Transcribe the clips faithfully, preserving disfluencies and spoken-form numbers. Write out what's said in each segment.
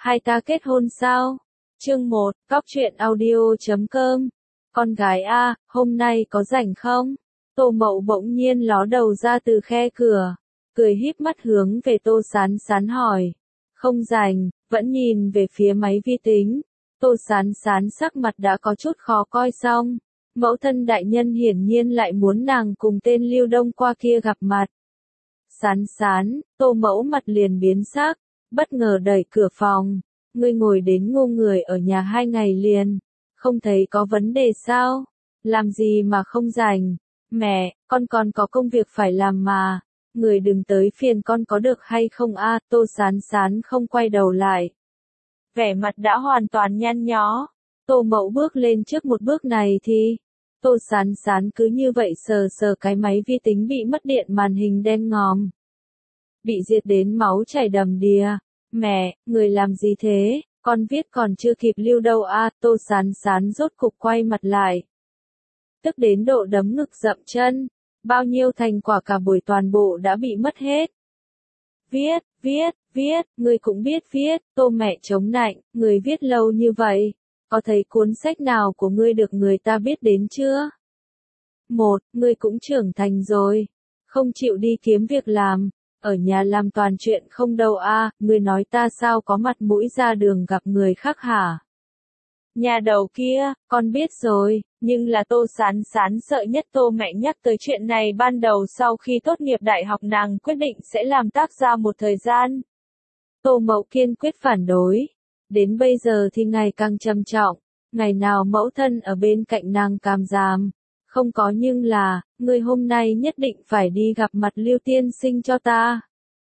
Hai ta kết hôn sao? Chương một, Cóc truyện audio chấm com. Con gái a, hôm nay có rảnh không? Tô Mậu bỗng nhiên ló đầu ra từ khe cửa, cười híp mắt hướng về Tô Sán Sán hỏi. Không rảnh, vẫn nhìn về phía máy vi tính. Tô Sán Sán sắc mặt đã có chút khó coi xong. Mẫu thân đại nhân hiển nhiên lại muốn nàng cùng tên Lưu Đông qua kia gặp mặt. Sán Sán, Tô Mẫu mặt liền biến sắc, bất ngờ đẩy cửa phòng. Ngươi ngồi đến ngu người ở nhà hai ngày liền, không thấy có vấn đề sao? Làm gì mà không rảnh? Mẹ, con còn có công việc phải làm mà, người đừng tới phiền con có được hay không a? Tô Sán Sán không quay đầu lại. Vẻ mặt đã hoàn toàn nhăn nhó. Tô Mẫu bước lên trước một bước này thì, Tô Sán Sán cứ như vậy sờ sờ cái máy vi tính bị mất điện màn hình đen ngòm. Bị diệt đến máu chảy đầm đìa. Mẹ, người làm gì thế? Con viết còn chưa kịp lưu đâu a? Tô Sán Sán rốt cục quay mặt lại. Tức đến độ đấm ngực dậm chân. Bao nhiêu thành quả cả buổi toàn bộ đã bị mất hết. Viết, viết, viết, người cũng biết viết. Tô mẹ chống nạnh, người viết lâu như vậy. Có thấy cuốn sách nào của ngươi được người ta biết đến chưa? Một, ngươi cũng trưởng thành rồi. Không chịu đi kiếm việc làm. Ở nhà làm toàn chuyện không đâu a, à, ngươi nói ta sao có mặt mũi ra đường gặp người khác hả? Nhà đầu kia, con biết rồi, nhưng là Tô Sán Sán sợ nhất Tô mẹ nhắc tới chuyện này ban đầu sau khi tốt nghiệp đại học nàng quyết định sẽ làm tác gia một thời gian. Tô Mậu kiên quyết phản đối, đến bây giờ thì ngày càng trầm trọng, ngày nào mẫu thân ở bên cạnh nàng càm giảm. Không có nhưng là, ngươi hôm nay nhất định phải đi gặp mặt Lưu tiên sinh cho ta.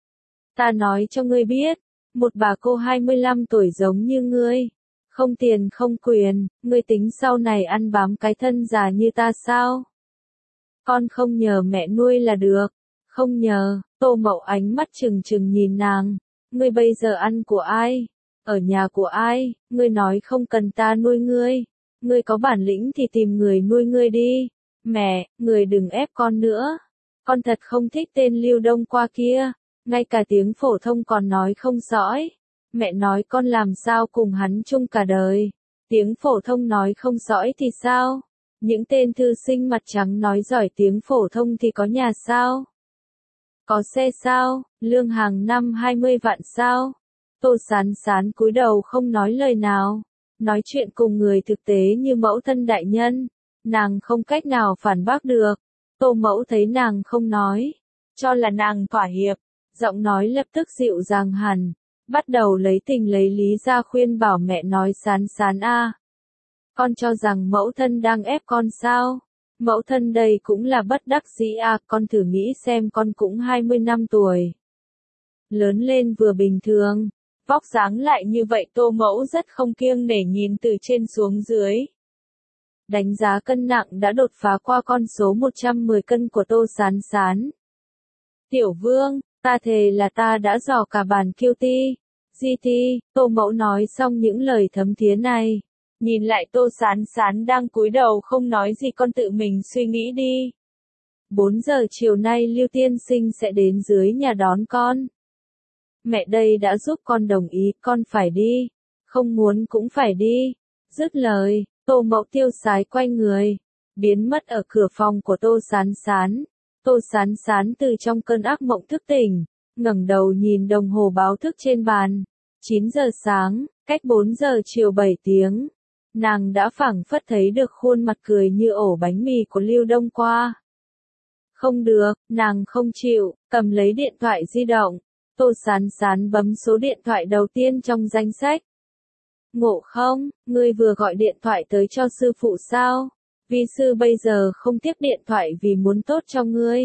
Ta nói cho ngươi biết, một bà cô hai mươi lăm tuổi giống như ngươi, không tiền không quyền, ngươi tính sau này ăn bám cái thân già như ta sao? Con không nhờ mẹ nuôi là được, không nhờ. Tô Mậu ánh mắt trừng trừng nhìn nàng, ngươi bây giờ ăn của ai? Ở nhà của ai? Ngươi nói không cần ta nuôi ngươi, ngươi có bản lĩnh thì tìm người nuôi ngươi đi. Mẹ, người đừng ép con nữa. Con thật không thích tên Lưu Đông qua kia. Ngay cả tiếng phổ thông còn nói không sõi. Mẹ nói con làm sao cùng hắn chung cả đời. Tiếng phổ thông nói không sõi thì sao? Những tên thư sinh mặt trắng nói giỏi tiếng phổ thông thì có nhà sao? Có xe sao? Lương hàng năm hai mươi vạn sao? Tô Sán Sán cúi đầu không nói lời nào. Nói chuyện cùng người thực tế như mẫu thân đại nhân. Nàng không cách nào phản bác được. Tô Mẫu thấy nàng không nói, cho là nàng thỏa hiệp, giọng nói lập tức dịu dàng hẳn, bắt đầu lấy tình lấy lý ra khuyên bảo mẹ nói Sán Sán a. Con cho rằng mẫu thân đang ép con sao? Mẫu thân đây cũng là bất đắc dĩ a, con thử nghĩ xem con cũng hai mươi năm tuổi. Lớn lên vừa bình thường, vóc dáng lại như vậy Tô Mẫu rất không kiêng nể nhìn từ trên xuống dưới. Đánh giá cân nặng đã đột phá qua con số một trăm mười cân của Tô Sán Sán. Tiểu Vương, ta thề là ta đã dò cả bàn kiu ti, giê tê, Tô Mẫu nói xong những lời thấm thía này. Nhìn lại Tô Sán Sán đang cúi đầu không nói gì con tự mình suy nghĩ đi. bốn giờ chiều nay Lưu tiên sinh sẽ đến dưới nhà đón con. Mẹ đây đã giúp con đồng ý, con phải đi. Không muốn cũng phải đi. Dứt lời. Tô Mậu tiêu sái quay người, biến mất ở cửa phòng của Tô Sán Sán. Tô Sán Sán từ trong cơn ác mộng thức tỉnh, ngẩng đầu nhìn đồng hồ báo thức trên bàn. chín giờ sáng, cách bốn giờ chiều bảy tiếng. Nàng đã phảng phất thấy được khuôn mặt cười như ổ bánh mì của Lưu Đông qua. Không được, nàng không chịu, cầm lấy điện thoại di động. Tô Sán Sán bấm số điện thoại đầu tiên trong danh sách. Ngộ không, ngươi vừa gọi điện thoại tới cho sư phụ sao? Vi sư bây giờ không tiếp điện thoại vì muốn tốt cho ngươi.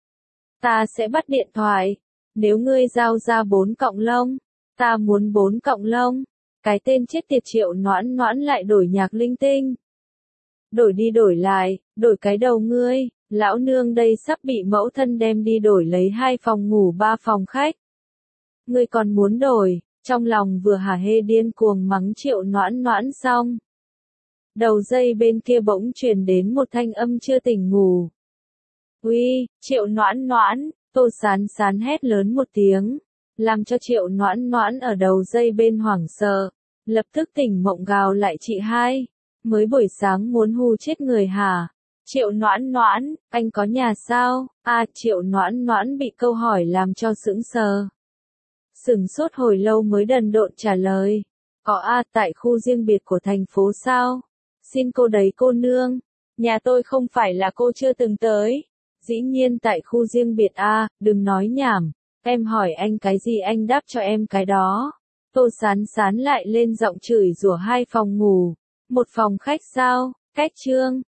Ta sẽ bắt điện thoại. Nếu ngươi giao ra bốn cọng lông, ta muốn bốn cọng lông. Cái tên chết tiệt Triệu Noãn Noãn lại đổi nhạc linh tinh. Đổi đi đổi lại, đổi cái đầu ngươi, lão nương đây sắp bị mẫu thân đem đi đổi lấy hai phòng ngủ ba phòng khách. Ngươi còn muốn đổi? Trong lòng vừa hả hê điên cuồng mắng Triệu Noãn Noãn xong. Đầu dây bên kia bỗng truyền đến một thanh âm chưa tỉnh ngủ. Uy, Triệu Noãn Noãn, Tô Sán Sán hét lớn một tiếng. làm cho Triệu Noãn Noãn ở đầu dây bên hoảng sợ, lập tức tỉnh mộng gào lại chị hai, mới buổi sáng muốn hù chết người hả? Triệu Noãn Noãn, anh có nhà sao? À, Triệu Noãn Noãn bị câu hỏi làm cho sững sờ. Sửng sốt hồi lâu mới đần độn trả lời. Có a, tại khu riêng biệt của thành phố sao? Xin cô đấy cô nương. Nhà tôi không phải là cô chưa từng tới. Dĩ nhiên tại khu riêng biệt a, đừng nói nhảm. Em hỏi anh cái gì anh đáp cho em cái đó. Tô Sán Sán lại lên giọng chửi rủa hai phòng ngủ. Một phòng khách sao? Cách trương.